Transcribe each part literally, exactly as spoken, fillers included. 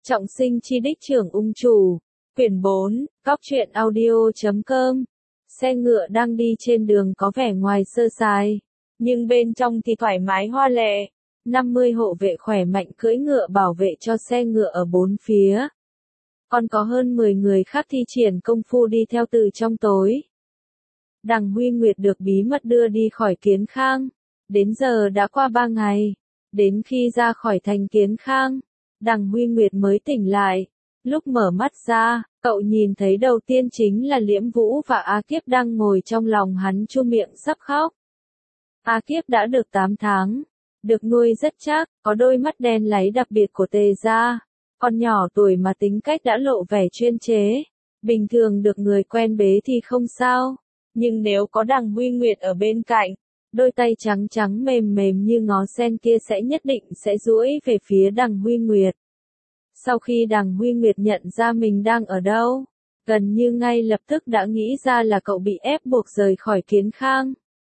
Trọng sinh chi đích trưởng ung chủ. Quyển bốn, Cóc truyện audio chấm com. Xe ngựa đang đi trên đường có vẻ ngoài sơ sài, nhưng bên trong thì thoải mái hoa lệ. năm mươi hộ vệ khỏe mạnh cưỡi ngựa bảo vệ cho xe ngựa ở bốn phía. Còn có hơn mười người khác thi triển công phu đi theo từ trong tối. Đằng Huy Nguyệt được bí mật đưa đi khỏi Kiến Khang. Đến giờ đã qua ba ngày. Đến khi ra khỏi thành Kiến Khang, đằng Huy Nguyệt mới tỉnh lại. Lúc mở mắt ra, cậu nhìn thấy đầu tiên chính là Liễm Vũ và A Kiếp đang ngồi trong lòng hắn chu miệng sắp khóc. A Kiếp đã được tám tháng, được nuôi rất chắc, có đôi mắt đen láy đặc biệt của Tề gia. Còn nhỏ tuổi mà tính cách đã lộ vẻ chuyên chế. Bình thường được người quen bế thì không sao, nhưng nếu có đằng Huy Nguyệt ở bên cạnh, đôi tay trắng trắng mềm mềm như ngó sen kia sẽ nhất định sẽ duỗi về phía đằng Huy Nguyệt. Sau khi đằng Huy Nguyệt nhận ra mình đang ở đâu, gần như ngay lập tức đã nghĩ ra là cậu bị ép buộc rời khỏi Kiến Khang.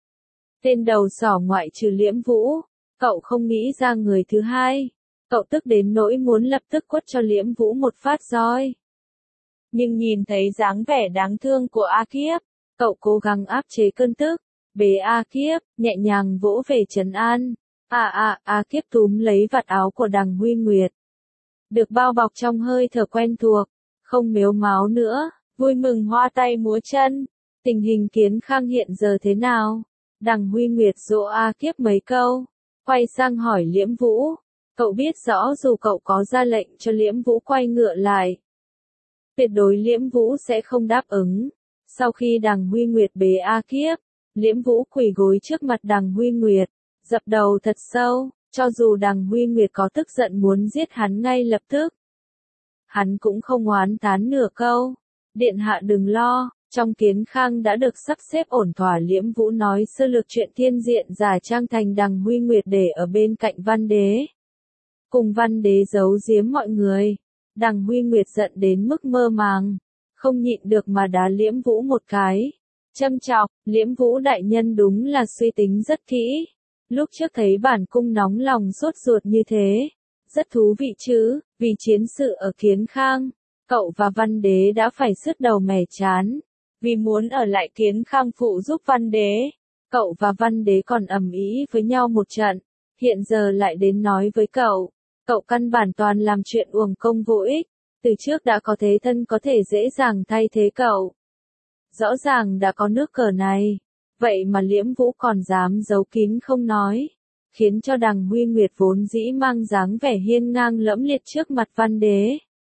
Tên đầu sỏ ngoại trừ Liễm Vũ, cậu không nghĩ ra người thứ hai. Cậu tức đến nỗi muốn lập tức quất cho Liễm Vũ một phát roi. Nhưng nhìn thấy dáng vẻ đáng thương của A Kiếp, cậu cố gắng áp chế cơn tức, bế A Kiếp, nhẹ nhàng vỗ về trấn an. À à, A Kiếp túm lấy vạt áo của đằng Huy Nguyệt. Được bao bọc trong hơi thở quen thuộc, không mếu máo nữa, vui mừng hoa tay múa chân. Tình hình Kiến Khang hiện giờ thế nào? Đằng Huy Nguyệt dỗ A Kiếp mấy câu, quay sang hỏi Liễm Vũ. Cậu biết rõ dù cậu có ra lệnh cho Liễm Vũ quay ngựa lại, tuyệt đối Liễm Vũ sẽ không đáp ứng. Sau khi đằng Huy Nguyệt bế A Kiếp, Liễm Vũ quỳ gối trước mặt đằng Huy Nguyệt, dập đầu thật sâu, cho dù đằng Huy Nguyệt có tức giận muốn giết hắn ngay lập tức. Hắn cũng không oán thán nửa câu. Điện hạ đừng lo, trong Kiến Khang đã được sắp xếp ổn thỏa. Liễm Vũ nói sơ lược chuyện thiên diện giả trang thành đằng Huy Nguyệt để ở bên cạnh Văn Đế. Cùng Văn Đế giấu giếm mọi người. Đằng Huy Nguyệt giận đến mức mơ màng, không nhịn được mà đá Liễm Vũ một cái. Châm chọc, Liễm Vũ đại nhân đúng là suy tính rất kỹ. Lúc trước thấy bản cung nóng lòng sốt ruột như thế, rất thú vị chứ, vì chiến sự ở Kiến Khang, cậu và Văn Đế đã phải sứt đầu mẻ chán. Vì muốn ở lại Kiến Khang phụ giúp Văn Đế, cậu và Văn Đế còn ầm ĩ với nhau một trận, hiện giờ lại đến nói với cậu. Cậu căn bản toàn làm chuyện uổng công vô ích, từ trước đã có thế thân có thể dễ dàng thay thế cậu. Rõ ràng đã có nước cờ này, vậy mà Liễm Vũ còn dám giấu kín không nói, khiến cho đằng Huy Nguyệt vốn dĩ mang dáng vẻ hiên ngang lẫm liệt trước mặt Văn Đế.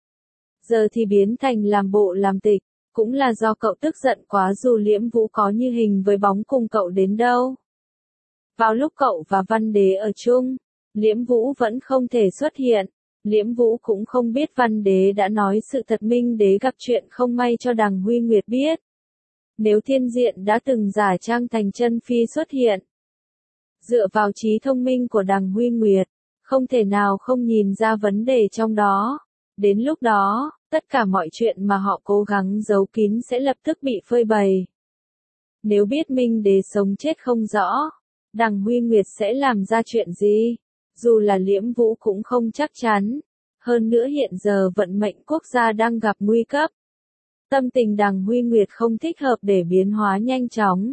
Giờ thì biến thành làm bộ làm tịch, cũng là do cậu tức giận quá dù Liễm Vũ có như hình với bóng cùng cậu đến đâu. Vào lúc cậu và Văn Đế ở chung, Liễm Vũ vẫn không thể xuất hiện. Liễm Vũ cũng không biết Văn Đế đã nói sự thật Minh Đế gặp chuyện không may cho đằng Huy Nguyệt biết. Nếu thiên diện đã từng giả trang thành chân phi xuất hiện, dựa vào trí thông minh của đằng Huy Nguyệt, không thể nào không nhìn ra vấn đề trong đó. Đến lúc đó, tất cả mọi chuyện mà họ cố gắng giấu kín sẽ lập tức bị phơi bày. Nếu biết Minh Đế sống chết không rõ, đằng Huy Nguyệt sẽ làm ra chuyện gì? Dù là Liễm Vũ cũng không chắc chắn. Hơn nữa hiện giờ vận mệnh quốc gia đang gặp nguy cấp. Tâm tình đằng Huy Nguyệt không thích hợp để biến hóa nhanh chóng.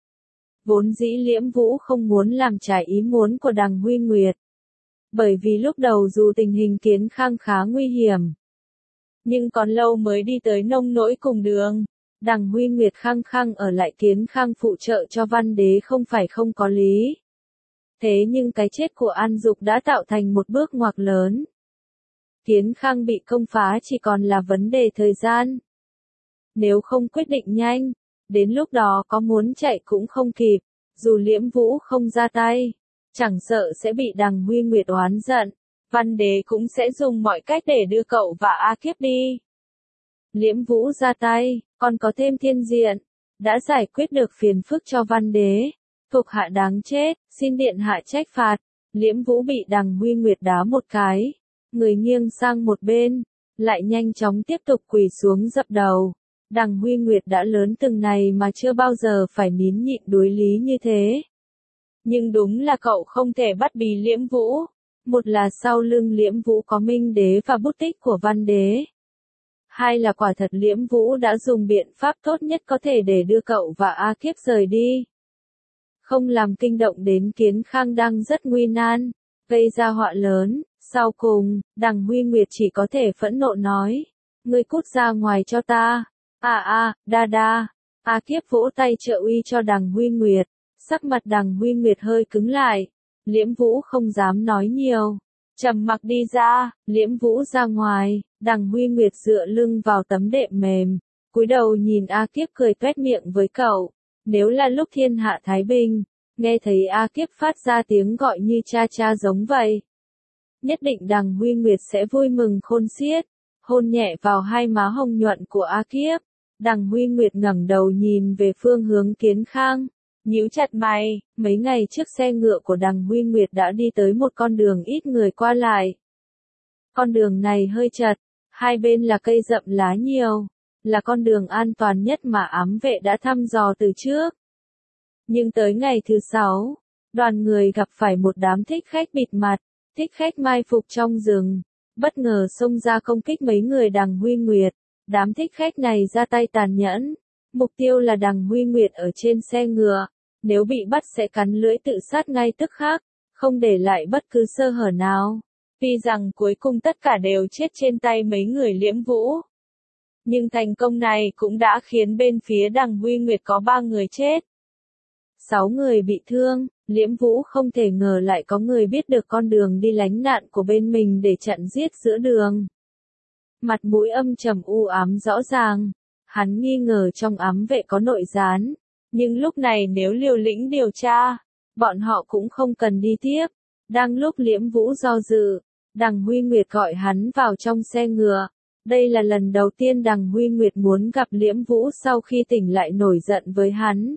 Vốn dĩ Liễm Vũ không muốn làm trái ý muốn của đằng Huy Nguyệt. Bởi vì lúc đầu dù tình hình Kiến Khang khá nguy hiểm, nhưng còn lâu mới đi tới nông nỗi cùng đường. Đằng Huy Nguyệt khăng khăng ở lại Kiến Khang phụ trợ cho Văn Đế không phải không có lý. Thế nhưng cái chết của An Dục đã tạo thành một bước ngoặt lớn. Kiến Khang bị công phá chỉ còn là vấn đề thời gian. Nếu không quyết định nhanh, đến lúc đó có muốn chạy cũng không kịp. Dù Liễm Vũ không ra tay, chẳng sợ sẽ bị đằng Huy Nguyệt oán giận. Văn Đế cũng sẽ dùng mọi cách để đưa cậu và A Kiếp đi. Liễm Vũ ra tay, còn có thêm thiên diện, đã giải quyết được phiền phức cho Văn Đế. Thuộc hạ đáng chết, xin điện hạ trách phạt. Liễm Vũ bị đằng Huy Nguyệt đá một cái, người nghiêng sang một bên, lại nhanh chóng tiếp tục quỳ xuống dập đầu. Đằng Huy Nguyệt đã lớn từng này mà chưa bao giờ phải nín nhịn đối lý như thế. Nhưng đúng là cậu không thể bắt bì Liễm Vũ. Một là sau lưng Liễm Vũ có Minh Đế và bút tích của Văn Đế. Hai là quả thật Liễm Vũ đã dùng biện pháp tốt nhất có thể để đưa cậu và A Kiếp rời đi. Không làm kinh động đến Kiến Khang đang rất nguy nan, gây ra họa lớn. Sau cùng, Đằng Huy Nguyệt chỉ có thể phẫn nộ nói, ngươi cút ra ngoài cho ta. À à, đa đa. A Kiếp vỗ tay trợ uy cho Đằng Huy Nguyệt, sắc mặt Đằng Huy Nguyệt hơi cứng lại. Liễm Vũ không dám nói nhiều, trầm mặc đi ra. Liễm Vũ ra ngoài, Đằng Huy Nguyệt dựa lưng vào tấm đệm mềm, cúi đầu nhìn A Kiếp cười toét miệng với cậu. Nếu là lúc thiên hạ thái bình, nghe thấy A Kiếp phát ra tiếng gọi như cha cha giống vậy, nhất định Đằng Huy Nguyệt sẽ vui mừng khôn xiết, hôn nhẹ vào hai má hồng nhuận của A Kiếp. Đằng Huy Nguyệt ngẩng đầu nhìn về phương hướng Kiến Khang, nhíu chặt mày. Mấy ngày trước xe ngựa của Đằng Huy Nguyệt đã đi tới một con đường ít người qua lại. Con đường này hơi chật, hai bên là cây rậm lá nhiều, là con đường an toàn nhất mà ám vệ đã thăm dò từ trước. Nhưng tới ngày thứ sáu, đoàn người gặp phải một đám thích khách bịt mặt, thích khách mai phục trong rừng, bất ngờ xông ra công kích mấy người Đằng Huy Nguyệt. Đám thích khách này ra tay tàn nhẫn, mục tiêu là Đằng Huy Nguyệt ở trên xe ngựa, nếu bị bắt sẽ cắn lưỡi tự sát ngay tức khắc, không để lại bất cứ sơ hở nào. Tuy rằng cuối cùng tất cả đều chết trên tay mấy người Liễm Vũ, nhưng thành công này cũng đã khiến bên phía Đằng Huy Nguyệt có ba người chết, sáu người bị thương. Liễm Vũ không thể ngờ lại có người biết được con đường đi lánh nạn của bên mình để chặn giết giữa đường. Mặt mũi âm trầm u ám rõ ràng, hắn nghi ngờ trong ám vệ có nội gián, nhưng lúc này nếu liều lĩnh điều tra, bọn họ cũng không cần đi tiếp. Đang lúc Liễm Vũ do dự, Đằng Huy Nguyệt gọi hắn vào trong xe ngựa. Đây là lần đầu tiên Đằng Huy Nguyệt muốn gặp Liễm Vũ sau khi tỉnh lại nổi giận với hắn.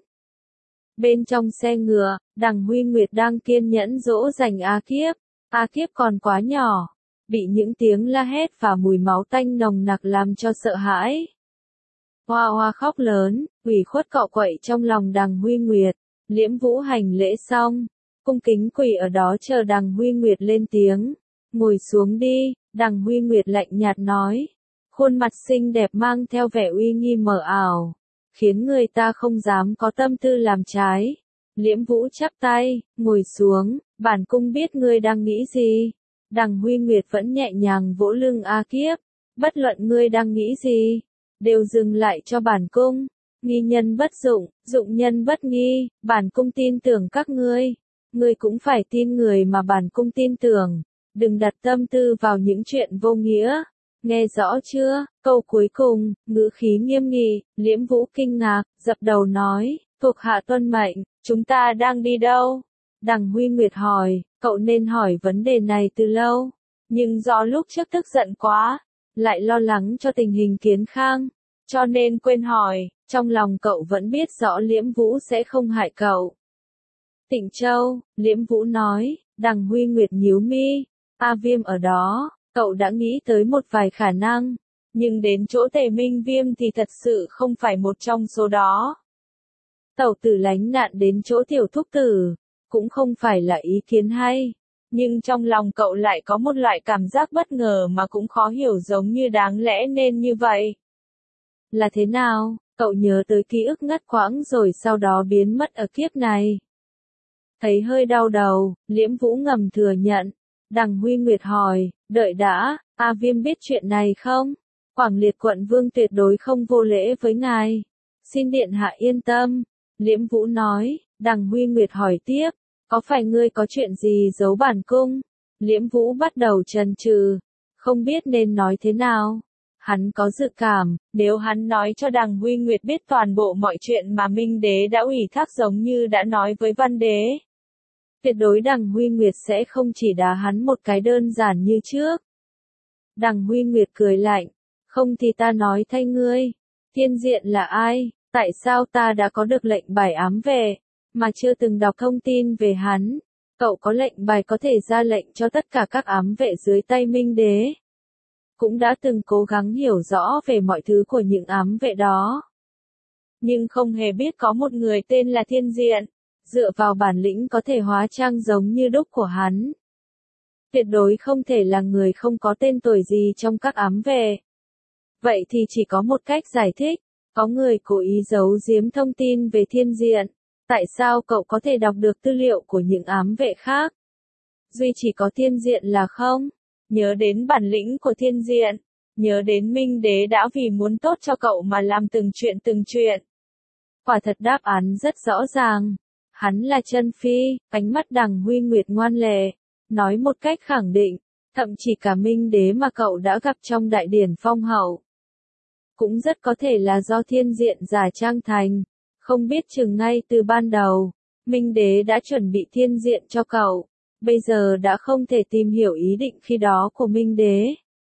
Bên trong xe ngựa, Đằng Huy Nguyệt đang kiên nhẫn dỗ dành A Kiếp. A Kiếp còn quá nhỏ, bị những tiếng la hét và mùi máu tanh nồng nặc làm cho sợ hãi. Hoa hoa khóc lớn, ủy khuất cọ quậy trong lòng Đằng Huy Nguyệt. Liễm Vũ hành lễ xong, cung kính quỳ ở đó chờ Đằng Huy Nguyệt lên tiếng. Ngồi xuống đi, Đằng Huy Nguyệt lạnh nhạt nói. Khuôn mặt xinh đẹp mang theo vẻ uy nghi mờ ảo, khiến người ta không dám có tâm tư làm trái. Liễm Vũ chắp tay, ngồi xuống, bản cung biết ngươi đang nghĩ gì. Đằng Huy Nguyệt vẫn nhẹ nhàng vỗ lưng A Kiếp. Bất luận ngươi đang nghĩ gì, đều dừng lại cho bản cung. Nghi nhân bất dụng, dụng nhân bất nghi, bản cung tin tưởng các ngươi. Ngươi cũng phải tin người mà bản cung tin tưởng. Đừng đặt tâm tư vào những chuyện vô nghĩa. Nghe rõ chưa? Câu cuối cùng, ngữ khí nghiêm nghị. Liễm Vũ kinh ngạc, dập đầu nói, thuộc hạ tuân mệnh. Chúng ta đang đi đâu? Đằng Huy Nguyệt hỏi, cậu nên hỏi vấn đề này từ lâu, nhưng do lúc trước tức giận quá, lại lo lắng cho tình hình Kiến Khang, cho nên quên hỏi. Trong lòng cậu vẫn biết rõ Liễm Vũ sẽ không hại cậu. Tịnh Châu, Liễm Vũ nói. Đằng Huy Nguyệt nhíu mi. A Viêm ở đó, cậu đã nghĩ tới một vài khả năng, nhưng đến chỗ Tề Minh Viêm thì thật sự không phải một trong số đó. Tẩu tử lánh nạn đến chỗ tiểu thúc tử, cũng không phải là ý kiến hay, nhưng trong lòng cậu lại có một loại cảm giác bất ngờ mà cũng khó hiểu, giống như đáng lẽ nên như vậy. Là thế nào? Cậu nhớ tới ký ức ngắt quãng rồi sau đó biến mất ở kiếp này. Thấy hơi đau đầu, Liễm Vũ ngầm thừa nhận. Đằng Huy Nguyệt hỏi, đợi đã, A Viêm biết chuyện này không? Quảng Liệt quận vương tuyệt đối không vô lễ với ngài. Xin điện hạ yên tâm. Liễm Vũ nói. Đằng Huy Nguyệt hỏi tiếp, có phải ngươi có chuyện gì giấu bản cung? Liễm Vũ bắt đầu chần chừ, không biết nên nói thế nào. Hắn có dự cảm, nếu hắn nói cho Đằng Huy Nguyệt biết toàn bộ mọi chuyện mà Minh Đế đã ủy thác giống như đã nói với Văn Đế, tuyệt đối Đằng Huy Nguyệt sẽ không chỉ đá hắn một cái đơn giản như trước. Đằng Huy Nguyệt cười lạnh, không thì ta nói thay ngươi, Thiên Diện là ai, tại sao ta đã có được lệnh bài ám vệ, mà chưa từng đọc thông tin về hắn? Cậu có lệnh bài có thể ra lệnh cho tất cả các ám vệ dưới tay Minh Đế. Cũng đã từng cố gắng hiểu rõ về mọi thứ của những ám vệ đó. Nhưng không hề biết có một người tên là Thiên Diện, dựa vào bản lĩnh có thể hóa trang giống như đúc của hắn. tuyệt đối không thể là người không có tên tuổi gì trong các ám vệ. Vậy thì chỉ có một cách giải thích, có người cố ý giấu giếm thông tin về Thiên Diện. Tại sao cậu có thể đọc được tư liệu của những ám vệ khác? Duy chỉ có Thiên Diện là không? Nhớ đến bản lĩnh của Thiên Diện, nhớ đến Minh Đế đã vì muốn tốt cho cậu mà làm từng chuyện từng chuyện. Quả thật đáp án rất rõ ràng. Hắn là Chân Phi, ánh mắt Đằng Huy Nguyệt ngoan lệ, nói một cách khẳng định, thậm chí cả Minh Đế mà cậu đã gặp trong đại điển phong hậu. Cũng rất có thể là do Thiên Diện giả trang thành, không biết chừng ngay từ ban đầu, Minh Đế đã chuẩn bị Thiên Diện cho cậu, bây giờ đã không thể tìm hiểu ý định khi đó của Minh Đế.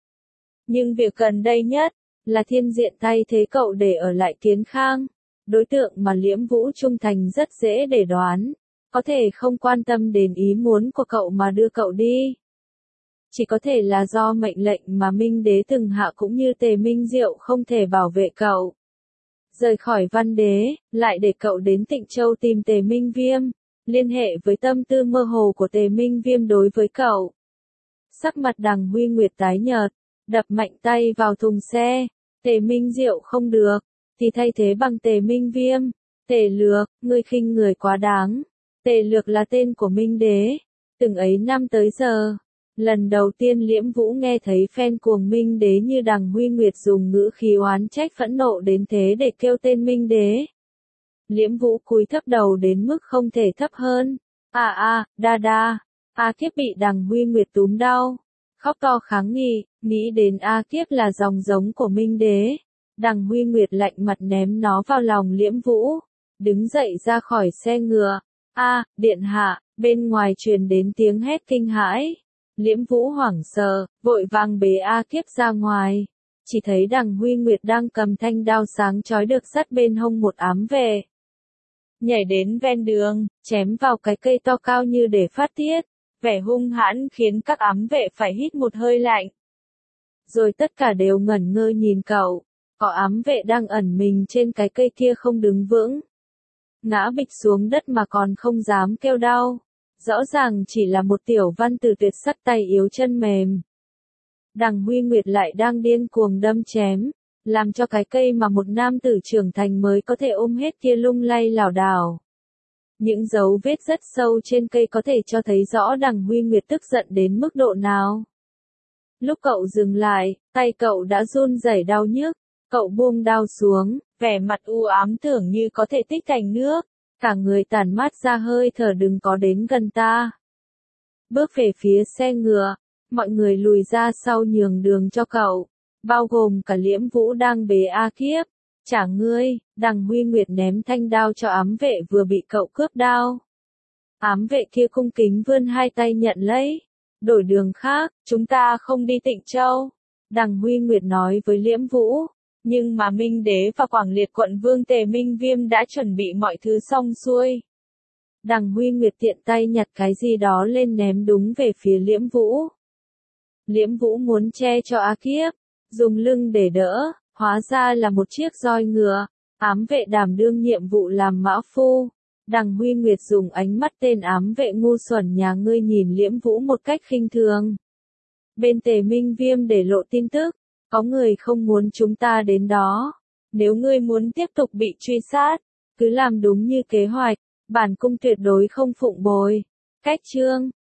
Nhưng việc gần đây nhất, là Thiên Diện thay thế cậu để ở lại Kiến Khang, đối tượng mà Liễm Vũ trung thành rất dễ để đoán, có thể không quan tâm đến ý muốn của cậu mà đưa cậu đi. Chỉ có thể là do mệnh lệnh mà Minh Đế từng hạ cũng như Tề Minh Diệu không thể bảo vệ cậu. Rời khỏi Văn Đế, lại để cậu đến Tịnh Châu tìm Tề Minh Viêm, liên hệ với tâm tư mơ hồ của Tề Minh Viêm đối với cậu. Sắc mặt Đằng Huy Nguyệt tái nhợt, đập mạnh tay vào thùng xe, Tề Minh Diệu không được, thì thay thế bằng Tề Minh Viêm. Tề Lược, ngươi khinh người quá đáng. Tề Lược là tên của Minh Đế, từng ấy năm tới giờ. Lần đầu tiên Liễm Vũ nghe thấy phen cuồng Minh Đế như Đằng Huy Nguyệt dùng ngữ khí oán trách phẫn nộ đến thế để kêu tên Minh Đế. Liễm Vũ cúi thấp đầu đến mức không thể thấp hơn. À à, đa đa, A Kiếp bị Đằng Huy Nguyệt túm đau, khóc to kháng nghị, nghĩ đến A Kiếp là dòng giống của Minh Đế. Đằng Huy Nguyệt lạnh mặt ném nó vào lòng Liễm Vũ, đứng dậy ra khỏi xe ngựa. A, điện hạ, bên ngoài truyền đến tiếng hét kinh hãi. Liễm Vũ hoảng sợ, vội vàng bế A Kiếp ra ngoài. Chỉ thấy Đằng Huy Nguyệt đang cầm thanh đao sáng chói được sắt bên hông một ám vệ. Nhảy đến ven đường, chém vào cái cây to cao như để phát tiết. Vẻ hung hãn khiến các ám vệ phải hít một hơi lạnh. Rồi tất cả đều ngẩn ngơ nhìn cậu. Có ám vệ đang ẩn mình trên cái cây kia không đứng vững. Ngã bịch xuống đất mà còn không dám kêu đau. Rõ ràng chỉ là một tiểu văn tử tuyệt sắc tay yếu chân mềm. Đằng Huy Nguyệt lại đang điên cuồng đâm chém, làm cho cái cây mà một nam tử trưởng thành mới có thể ôm hết kia lung lay lảo đảo. Những dấu vết rất sâu trên cây có thể cho thấy rõ Đằng Huy Nguyệt tức giận đến mức độ nào. Lúc cậu dừng lại, tay cậu đã run rẩy đau nhức, cậu buông đao xuống, vẻ mặt u ám tưởng như có thể tích thành nước. Cả người tản mát ra hơi thở đừng có đến gần ta. Bước về phía xe ngựa, mọi người lùi ra sau nhường đường cho cậu, bao gồm cả Liễm Vũ đang bế A Kiếp. Trả ngươi, Đằng Huy Nguyệt ném thanh đao cho ám vệ vừa bị cậu cướp đao. Ám vệ kia cung kính vươn hai tay nhận lấy. Đổi đường khác, chúng ta không đi Tịnh Châu. Đằng Huy Nguyệt nói với Liễm Vũ. Nhưng mà Minh Đế và Quảng Liệt quận vương Tề Minh Viêm đã chuẩn bị mọi thứ xong xuôi. Đằng Huy Nguyệt tiện tay nhặt cái gì đó lên ném đúng về phía Liễm Vũ. Liễm Vũ muốn che cho A Kiếp, dùng lưng để đỡ, hóa ra là một chiếc roi ngựa. Ám vệ đảm đương nhiệm vụ làm mã phu. Đằng Huy Nguyệt dùng ánh mắt tên ám vệ ngu xuẩn nhà ngươi nhìn Liễm Vũ một cách khinh thường. Bên Tề Minh Viêm để lộ tin tức. Có người không muốn chúng ta đến đó. Nếu ngươi muốn tiếp tục bị truy sát, cứ làm đúng như kế hoạch, bản cung tuyệt đối không phụng bồi. Cách chương